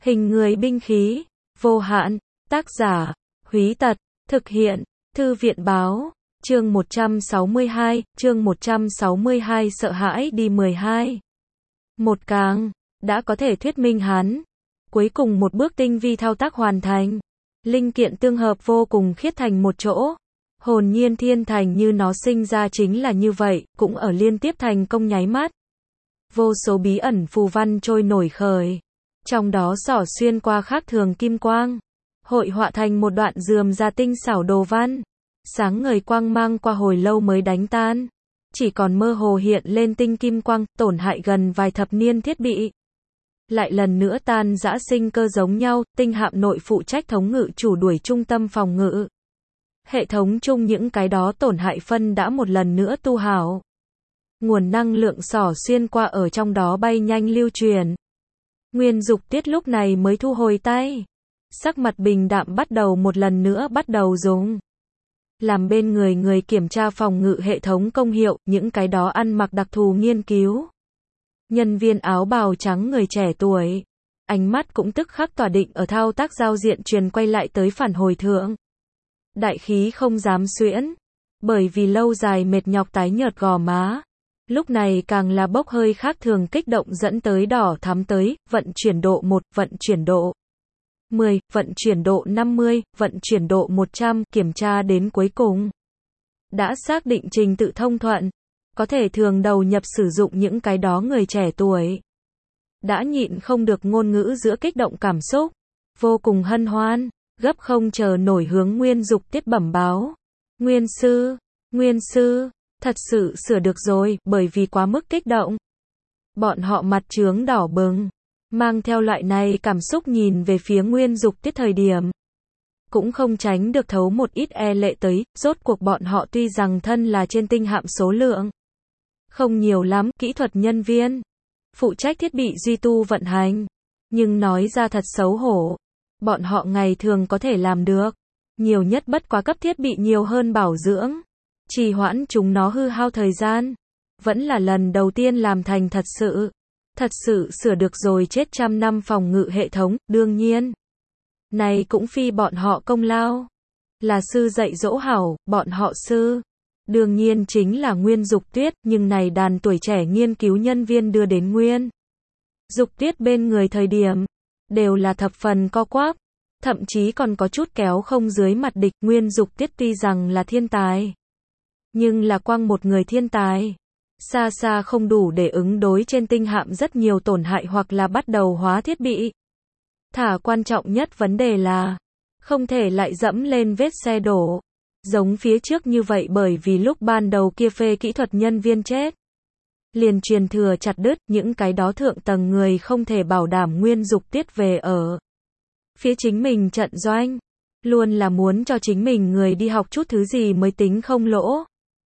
Hình người binh khí, vô hạn, tác giả, Húy Tật, thực hiện, Thư viện báo, chương 162, sợ hãi đi 12. Một càng, đã có thể thuyết minh hắn. Cuối cùng một bước tinh vi thao tác hoàn thành. Linh kiện tương hợp vô cùng khiết thành một chỗ. Hồn nhiên thiên thành như nó sinh ra chính là như vậy, cũng ở liên tiếp thành công nháy mắt. Vô số bí ẩn phù văn trôi nổi khởi. Trong đó xỏ xuyên qua khác thường kim quang. Hội họa thành một đoạn rườm ra tinh xảo đồ văn. Sáng ngời quang mang qua hồi lâu mới đánh tan. Chỉ còn mơ hồ hiện lên tinh kim quang, tổn hại gần vài thập niên thiết bị. Lại lần nữa tan rã sinh cơ giống nhau, tinh hạm nội phụ trách thống ngự chủ đuổi trung tâm phòng ngự. Hệ thống chung những cái đó tổn hại phân đã một lần nữa tu hảo. Nguồn năng lượng xỏ xuyên qua ở trong đó bay nhanh lưu truyền. Nguyên Dục Tiết lúc này mới thu hồi tay. Sắc mặt bình đạm bắt đầu một lần nữa bắt đầu dùng. Làm bên người kiểm tra phòng ngự hệ thống công hiệu, những cái đó ăn mặc đặc thù nghiên cứu. Nhân viên áo bào trắng người trẻ tuổi. Ánh mắt cũng tức khắc tỏa định ở thao tác giao diện truyền quay lại tới phản hồi thượng. Đại khí không dám xuyễn. Bởi vì lâu dài mệt nhọc tái nhợt gò má. Lúc này càng là bốc hơi khác thường kích động dẫn tới đỏ thắm tới, vận chuyển độ 1, vận chuyển độ 10, vận chuyển độ 50, vận chuyển độ 100, kiểm tra đến cuối cùng. Đã xác định trình tự thông thuận, có thể thường đầu nhập sử dụng những cái đó người trẻ tuổi. Đã nhịn không được ngôn ngữ giữa kích động cảm xúc, vô cùng hân hoan, gấp không chờ nổi hướng Nguyên Dục Tiết bẩm báo. Nguyên sư, thật sự sửa được rồi, bởi vì quá mức kích động. Bọn họ mặt trướng đỏ bừng, mang theo loại này cảm xúc nhìn về phía Nguyên Dục Tiết thời điểm. Cũng không tránh được thấu một ít e lệ tới, rốt cuộc bọn họ tuy rằng thân là trên tinh hạm số lượng. Không nhiều lắm, kỹ thuật nhân viên. Phụ trách thiết bị duy tu vận hành. Nhưng nói ra thật xấu hổ. Bọn họ ngày thường có thể làm được. Nhiều nhất bất quá cấp thiết bị nhiều hơn bảo dưỡng. Trì hoãn chúng nó hư hao thời gian. Vẫn là lần đầu tiên làm thành thật sự sửa được rồi chết trăm năm phòng ngự hệ thống, đương nhiên. Này cũng phi bọn họ công lao. Là sư dạy dỗ hảo, bọn họ sư. Đương nhiên chính là Nguyên Dục Tuyết, nhưng này đàn tuổi trẻ nghiên cứu nhân viên đưa đến Nguyên Dục Tuyết bên người thời điểm. Đều là thập phần co quắp. Thậm chí còn có chút kéo không dưới mặt địch. Nguyên Dục Tiết tuy rằng là thiên tài. Nhưng là quang một người thiên tài. Xa xa không đủ để ứng đối trên tinh hạm rất nhiều tổn hại hoặc là bắt đầu hóa thiết bị. Thả quan trọng nhất vấn đề là không thể lại dẫm lên vết xe đổ. Giống phía trước như vậy bởi vì lúc ban đầu kia phê kỹ thuật nhân viên chết. Liền truyền thừa chặt đứt những cái đó thượng tầng người không thể bảo đảm Nguyên Dục Tiết về ở. Phía chính mình trận doanh. Luôn là muốn cho chính mình người đi học chút thứ gì mới tính không lỗ.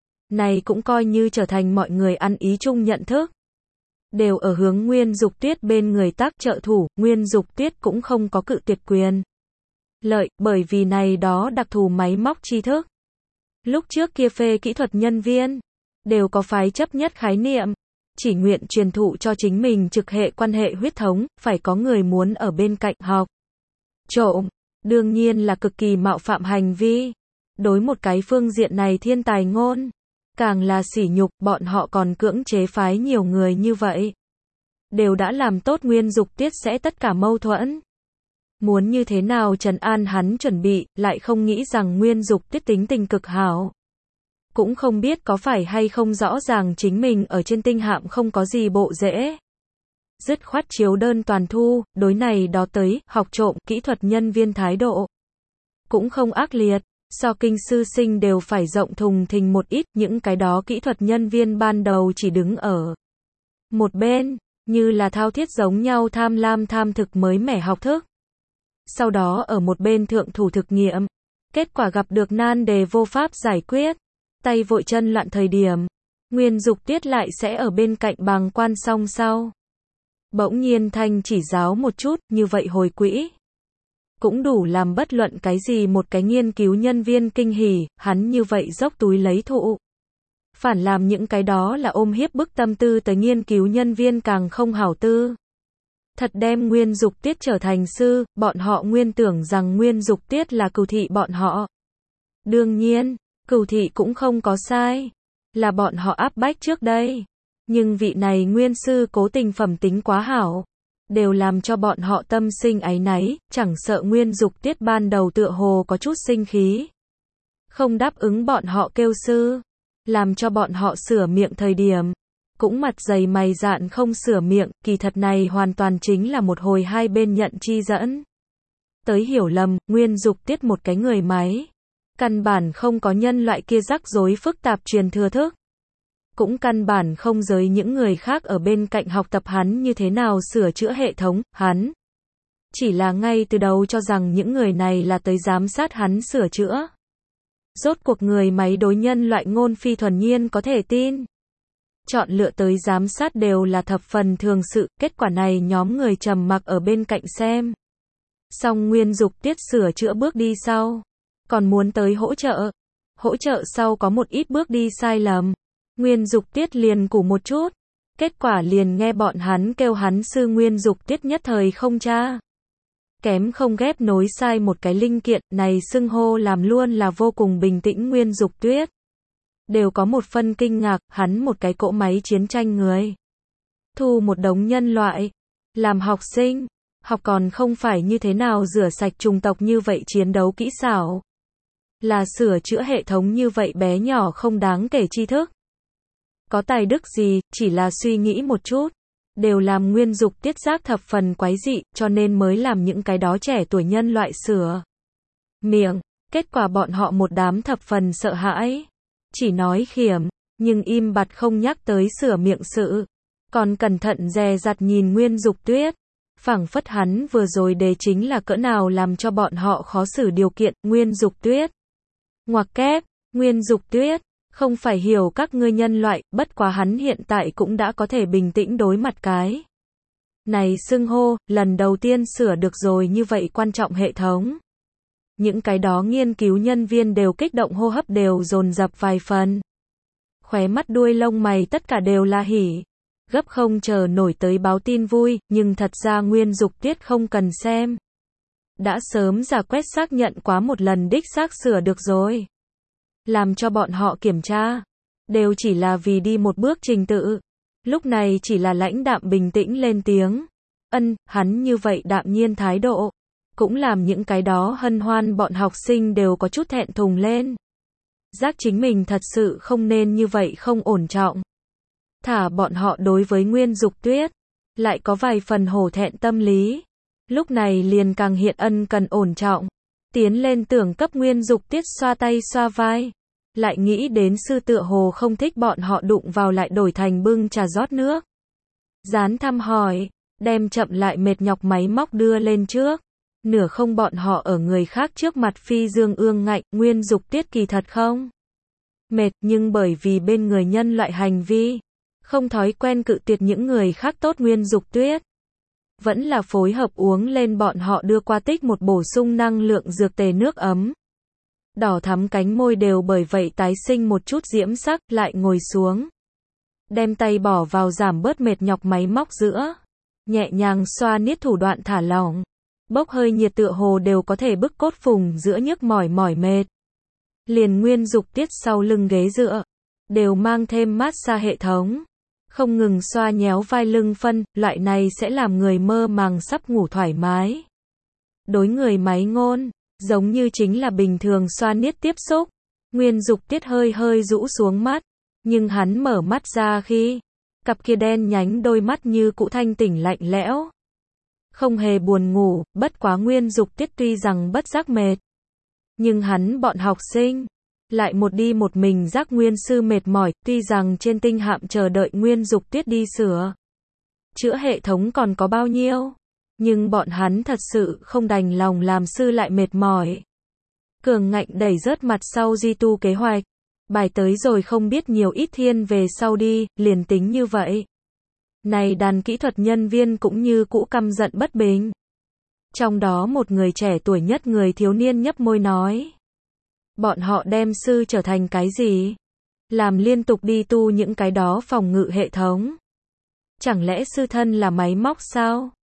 Này cũng coi như trở thành mọi người ăn ý chung nhận thức. Đều ở hướng Nguyên Dục Tuyết bên người tác trợ thủ, Nguyên Dục Tuyết cũng không có cự tuyệt quyền lợi, bởi vì này đó đặc thù máy móc tri thức. Lúc trước kia phê kỹ thuật nhân viên, đều có phái chấp nhất khái niệm, chỉ nguyện truyền thụ cho chính mình trực hệ quan hệ huyết thống, phải có người muốn ở bên cạnh học. Trộm, đương nhiên là cực kỳ mạo phạm hành vi. Đối một cái phương diện này thiên tài ngôn, càng là sỉ nhục, bọn họ còn cưỡng chế phái nhiều người như vậy. Đều đã làm tốt Nguyên Dục Tiết sẽ tất cả mâu thuẫn. Muốn như thế nào trấn an hắn chuẩn bị, lại không nghĩ rằng Nguyên Dục Tiết tính tình cực hảo. Cũng không biết có phải hay không rõ ràng chính mình ở trên tinh hạm không có gì bộ dễ. Dứt khoát chiếu đơn toàn thu, đối này đó tới, học trộm, kỹ thuật nhân viên thái độ. Cũng không ác liệt, so kinh sư sinh đều phải rộng thùng thình một ít, những cái đó kỹ thuật nhân viên ban đầu chỉ đứng ở một bên, như là thao thiết giống nhau tham lam tham thực mới mẻ học thức. Sau đó ở một bên thượng thủ thực nghiệm, kết quả gặp được nan đề vô pháp giải quyết, tay vội chân loạn thời điểm, Nguyên Dục Tiết lại sẽ ở bên cạnh bàng quan song sau. Bỗng nhiên thanh chỉ giáo một chút, như vậy hồi quỹ. Cũng đủ làm bất luận cái gì một cái nghiên cứu nhân viên kinh hỉ, hắn như vậy dốc túi lấy thụ. Phản làm những cái đó là ôm hiếp bức tâm tư tới nghiên cứu nhân viên càng không hảo tư. Thật đem Nguyên Dục Tiết trở thành sư, bọn họ nguyên tưởng rằng Nguyên Dục Tiết là cừu thị bọn họ. Đương nhiên, cừu thị cũng không có sai, là bọn họ áp bách trước đây. Nhưng vị này nguyên sư cố tình phẩm tính quá hảo, đều làm cho bọn họ tâm sinh áy náy, chẳng sợ Nguyên Dục Tiết ban đầu tựa hồ có chút sinh khí. Không đáp ứng bọn họ kêu sư, làm cho bọn họ sửa miệng thời điểm. Cũng mặt dày mày dạn không sửa miệng, kỳ thật này hoàn toàn chính là một hồi hai bên nhận chi dẫn. Tới hiểu lầm, Nguyên Dục Tiết một cái người máy. Căn bản không có nhân loại kia rắc rối phức tạp truyền thừa thức. Cũng căn bản không giới những người khác ở bên cạnh học tập hắn như thế nào sửa chữa hệ thống, hắn. Chỉ là ngay từ đầu cho rằng những người này là tới giám sát hắn sửa chữa. Rốt cuộc người máy đối nhân loại ngôn phi thuần nhiên có thể tin. Chọn lựa tới giám sát đều là thập phần thường sự, kết quả này nhóm người trầm mặc ở bên cạnh xem. Song Nguyên Dục Tiết sửa chữa bước đi sau. Còn muốn tới hỗ trợ. Hỗ trợ sau có một ít bước đi sai lầm. Nguyên Dục Tiết liền củ một chút. Kết quả liền nghe bọn hắn kêu hắn sư Nguyên Dục Tiết nhất thời không tra. Kém không ghép nối sai một cái linh kiện, này xưng hô làm luôn là vô cùng bình tĩnh Nguyên Dục Tiết. Đều có một phân kinh ngạc, hắn một cái cỗ máy chiến tranh người. Thu một đống nhân loại. Làm học sinh. Học còn không phải như thế nào rửa sạch chủng tộc như vậy chiến đấu kỹ xảo. Là sửa chữa hệ thống như vậy bé nhỏ không đáng kể tri thức. Có tài đức gì, chỉ là suy nghĩ một chút. Đều làm Nguyên Dục Tiết giác thập phần quái dị, cho nên mới làm những cái đó trẻ tuổi nhân loại sửa miệng. Kết quả bọn họ một đám thập phần sợ hãi. Chỉ nói khiểm, nhưng im bặt không nhắc tới sửa miệng sự. Còn cẩn thận dè dặt nhìn Nguyên Dục Tiết. Phảng phất hắn vừa rồi đề chính là cỡ nào làm cho bọn họ khó xử điều kiện, Nguyên Dục Tuyết. Ngoặc kép, Nguyên Dục Tuyết, không phải hiểu các ngươi nhân loại, bất quá hắn hiện tại cũng đã có thể bình tĩnh đối mặt cái. Này xưng hô, lần đầu tiên sửa được rồi như vậy quan trọng hệ thống. Những cái đó nghiên cứu nhân viên đều kích động hô hấp đều dồn dập vài phần. Khóe mắt đuôi lông mày tất cả đều là hỉ. Gấp không chờ nổi tới báo tin vui, nhưng thật ra Nguyên Dục Tiết không cần xem. Đã sớm giả quét xác nhận quá một lần đích xác sửa được rồi. Làm cho bọn họ kiểm tra. Đều chỉ là vì đi một bước trình tự. Lúc này chỉ là lãnh đạm bình tĩnh lên tiếng. Hắn như vậy đạm nhiên thái độ. Cũng làm những cái đó hân hoan bọn học sinh đều có chút thẹn thùng lên. Giác chính mình thật sự không nên như vậy không ổn trọng. Thả bọn họ đối với Nguyên Dục Tuyết, lại có vài phần hổ thẹn tâm lý. Lúc này liền càng hiện ân cần ổn trọng. Tiến lên tưởng cấp Nguyên Dục Tiết xoa tay xoa vai. Lại nghĩ đến sư tựa hồ không thích bọn họ đụng vào lại đổi thành bưng trà rót nước. Dán thăm hỏi, đem chậm lại mệt nhọc máy móc đưa lên trước. Nửa không bọn họ ở người khác trước mặt phi dương ương ngạnh, Nguyên Dục Tiết kỳ thật không mệt, nhưng bởi vì bên người nhân loại hành vi. Không thói quen cự tuyệt những người khác tốt Nguyên Dục Tuyết. Vẫn là phối hợp uống lên bọn họ đưa qua tích một bổ sung năng lượng dược tề nước ấm. Đỏ thắm cánh môi đều bởi vậy tái sinh một chút diễm sắc, lại ngồi xuống. Đem tay bỏ vào giảm bớt mệt nhọc máy móc giữa. Nhẹ nhàng xoa niết thủ đoạn thả lỏng. Bốc hơi nhiệt tựa hồ đều có thể bức cốt phùng giữa nhức mỏi mệt. Liền Nguyên Dục Tiết sau lưng ghế dựa. Đều mang thêm massage hệ thống. Không ngừng xoa nhéo vai lưng phân, loại này sẽ làm người mơ màng sắp ngủ thoải mái. Đối người máy ngôn, giống như chính là bình thường xoa niết tiếp xúc. Nguyên Dục Tiết hơi hơi rũ xuống mắt, nhưng hắn mở mắt ra khi, cặp kia đen nhánh đôi mắt như cũ thanh tỉnh lạnh lẽo. Không hề buồn ngủ, bất quá Nguyên Dục Tiết tuy rằng bất giác mệt. Nhưng hắn bọn học sinh. Lại một đi một mình giác Nguyên sư mệt mỏi, tuy rằng trên tinh hạm chờ đợi Nguyên Dục Tiết đi sửa chữa hệ thống còn có bao nhiêu, nhưng bọn hắn thật sự không đành lòng làm sư lại mệt mỏi. Cường ngạnh đẩy rớt mặt sau di tu kế hoạch, bài tới rồi không biết nhiều ít thiên về sau đi, liền tính như vậy. Này đàn kỹ thuật nhân viên cũng như cũ căm giận bất bình. Trong đó một người trẻ tuổi nhất người thiếu niên nhấp môi nói. Bọn họ đem sư trở thành cái gì? Làm liên tục đi tu những cái đó phòng ngự hệ thống. Chẳng lẽ sư thân là máy móc sao?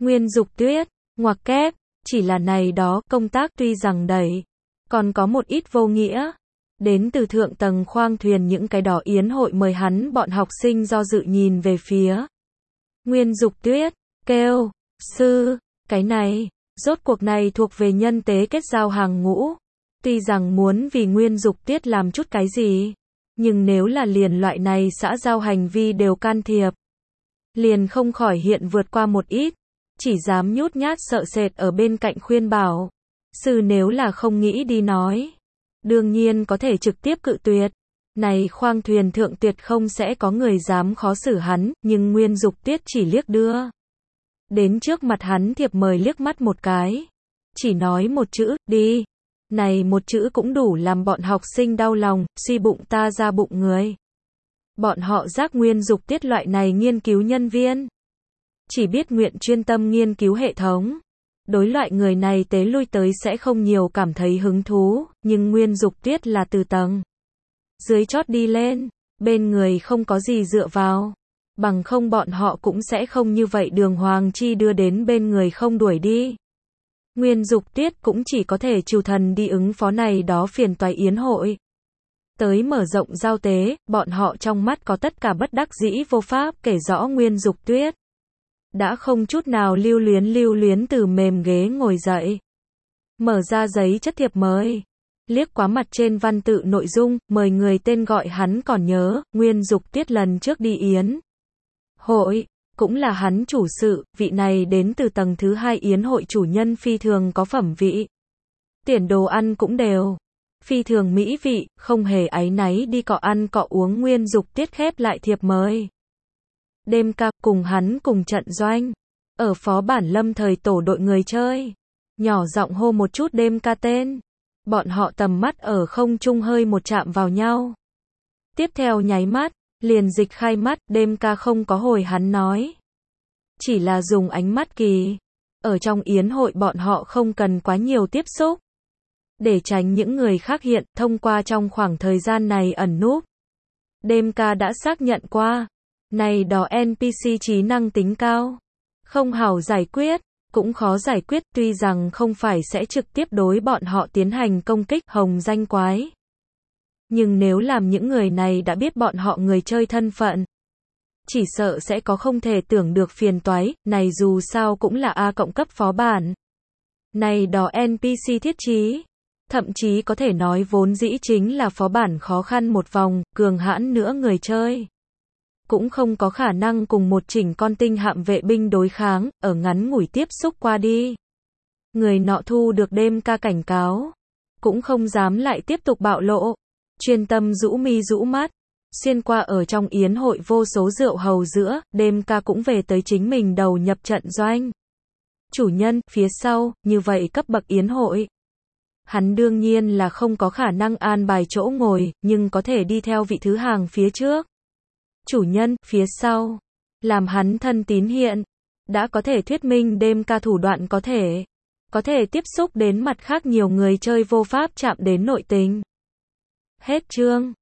Nguyên Dục Tuyết, ngoặc kép, chỉ là này đó, công tác tuy rằng đầy, còn có một ít vô nghĩa. Đến từ thượng tầng khoang thuyền những cái đó yến hội mời hắn bọn học sinh do dự nhìn về phía. Nguyên Dục Tuyết, kêu, sư, cái này, rốt cuộc này thuộc về nhân tế kết giao hàng ngũ. Tuy rằng muốn vì Nguyên Dục Tuyết làm chút cái gì, nhưng nếu là liền loại này xã giao hành vi đều can thiệp, liền không khỏi hiện vượt qua một ít, chỉ dám nhút nhát sợ sệt ở bên cạnh khuyên bảo. Sư nếu là không nghĩ đi nói, đương nhiên có thể trực tiếp cự tuyệt. Này khoang thuyền thượng tuyệt không sẽ có người dám khó xử hắn, nhưng Nguyên Dục Tuyết chỉ liếc đưa đến trước mặt hắn thiệp mời liếc mắt một cái. Chỉ nói một chữ, đi. Này một chữ cũng đủ làm bọn học sinh đau lòng, suy bụng ta ra bụng người. Bọn họ giác Nguyên Dục Tuyết loại này nghiên cứu nhân viên, chỉ biết nguyện chuyên tâm nghiên cứu hệ thống. Đối loại người này tế lui tới sẽ không nhiều cảm thấy hứng thú, nhưng Nguyên Dục Tuyết là từ tầng dưới chót đi lên, bên người không có gì dựa vào. Bằng không bọn họ cũng sẽ không như vậy đường hoàng chi đưa đến bên người không đuổi đi. Nguyên Dục Tuyết cũng chỉ có thể trừ thần đi ứng phó này đó phiền toái yến hội. Tới mở rộng giao tế, bọn họ trong mắt có tất cả bất đắc dĩ vô pháp kể rõ Nguyên Dục Tuyết đã không chút nào lưu luyến từ mềm ghế ngồi dậy. Mở ra giấy chất thiệp mời. Liếc quá mặt trên văn tự nội dung, mời người tên gọi hắn còn nhớ, Nguyên Dục Tuyết lần trước đi yến hội, cũng là hắn chủ sự, vị này đến từ tầng thứ 2 yến hội chủ nhân phi thường có phẩm vị. Tiền đồ ăn cũng đều phi thường mỹ vị, không hề áy náy đi cọ ăn cọ uống. Nguyên Dục Tuyết khép lại thiệp mời. Đêm ca cùng hắn cùng trận doanh, ở phó bản lâm thời tổ đội người chơi, nhỏ giọng hô một chút đêm ca tên. Bọn họ tầm mắt ở không trung hơi một chạm vào nhau. Tiếp theo nháy mắt, liền dịch khai mắt, đêm ca không có hồi hắn nói. Chỉ là dùng ánh mắt kỳ. Ở trong yến hội bọn họ không cần quá nhiều tiếp xúc. Để tránh những người khác hiện, thông qua trong khoảng thời gian này ẩn núp. Đêm ca đã xác nhận qua. Này đó NPC trí năng tính cao. Không hảo giải quyết. Cũng khó giải quyết, tuy rằng không phải sẽ trực tiếp đối bọn họ tiến hành công kích hồng danh quái. Nhưng nếu làm những người này đã biết bọn họ người chơi thân phận, chỉ sợ sẽ có không thể tưởng được phiền toái. Này dù sao cũng là A cộng cấp phó bản. Này đó NPC thiết trí, thậm chí có thể nói vốn dĩ chính là phó bản khó khăn một vòng, cường hãn nữa người chơi cũng không có khả năng cùng một chỉnh con tinh hạm vệ binh đối kháng, ở ngắn ngủi tiếp xúc qua đi. Người nọ thu được đêm ca cảnh cáo, cũng không dám lại tiếp tục bạo lộ, chuyên tâm rũ mi rũ mắt, xuyên qua ở trong yến hội vô số rượu hầu giữa, đêm ca cũng về tới chính mình đầu nhập trận doanh. Chủ nhân, phía sau, như vậy cấp bậc yến hội. Hắn đương nhiên là không có khả năng an bài chỗ ngồi, nhưng có thể đi theo vị thứ hàng phía trước. Chủ nhân, phía sau, làm hắn thân tín hiện, đã có thể thuyết minh đêm ca thủ đoạn có thể tiếp xúc đến mặt khác nhiều người chơi vô pháp chạm đến nội tình. Hết chương.